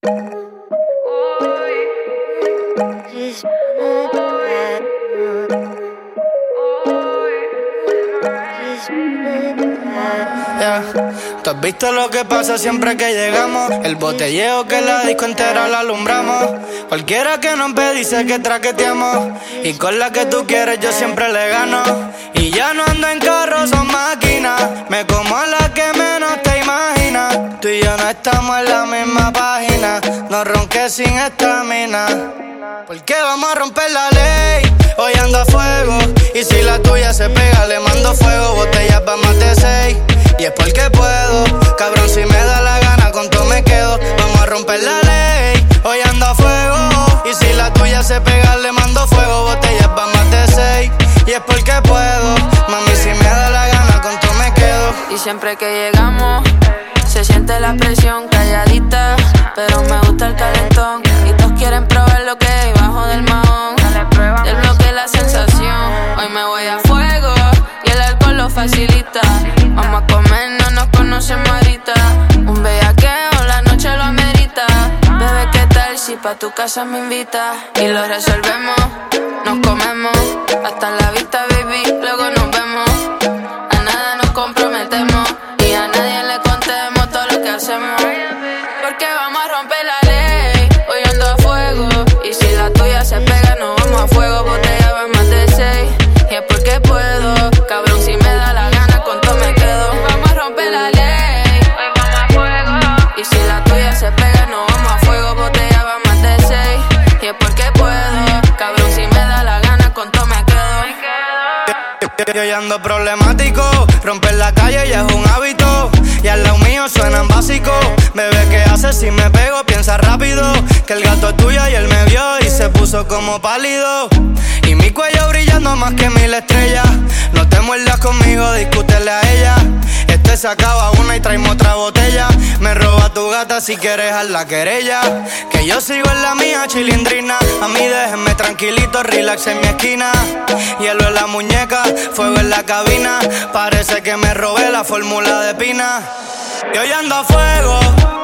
Yeah. ¿Tú has visto lo que pasa siempre que llegamos? El botelleo que la disco entera la alumbramos. Cualquiera que nos ve dice que traqueteamos, y con la que tú quieres yo siempre le gano. Y ya no ando en carro, son máquinas. Me como a la que menos te imaginas. Tú y yo no estamos en la misma página. No ronques sin estamina, porque vamos a romper la ley. Hoy ando a fuego, y si la tuya se pega le mando fuego. Botellas pa' más de 6, y es porque puedo. Cabrón, si me da la gana, con todo me quedo. Vamos a romper la ley. Hoy ando a fuego, y si la tuya se pega le mando fuego. Botellas pa' más de 6, y es porque puedo. Mami, si me da la gana, con todo me quedo. Y siempre que llegamos se siente la presión calladita, pero me gusta el calentón. Y todos quieren probar lo que hay bajo del mahón. Del bloque la sensación. Hoy me voy a fuego y el alcohol lo facilita. Vamos a comer, no nos conocemos ahorita. Un bellaqueo, la noche lo amerita. Bebé, ¿qué tal si pa' tu casa me invitas? Y lo resolvemos, nos comemos. Hasta en la vista, baby, luego nos vemos. A nada nos comprometemos, y a nadie le contemos todo lo que hacemos. Porque vamos a romper la ley. Hoy ando a fuego, y si la tuya se pega nos vamos a fuego. Botella va más de 6, y es porque puedo. Cabrón, si me da la gana, con todo me quedo. Vamos a romper la ley. Hoy vamos a fuego, y si la tuya se pega nos vamos a fuego. Botella va más de 6, y es porque puedo. Cabrón, si me da la gana, con todo me quedo. Yo ya ando problemático, romper la calle ya es un hábito. Y al lado mío suenan básicos. Bebé, ¿qué haces si me pego? Piensa rápido, que el gato es tuyo y él me vio y se puso como pálido. Y mi cuello brillando más que 1000 estrellas. No te muerdas conmigo, discútele a ella. Este se acaba una y traemos otra botella. Me roba tu gata si quieres a la querella. Que yo sigo en la mía, chilindrina. A mí déjenme tranquilito, relax en mi esquina. Hielo en la muñeca, fuego en la cabina. Parece que me robé la fórmula de Pina. Y hoy ando a fuego,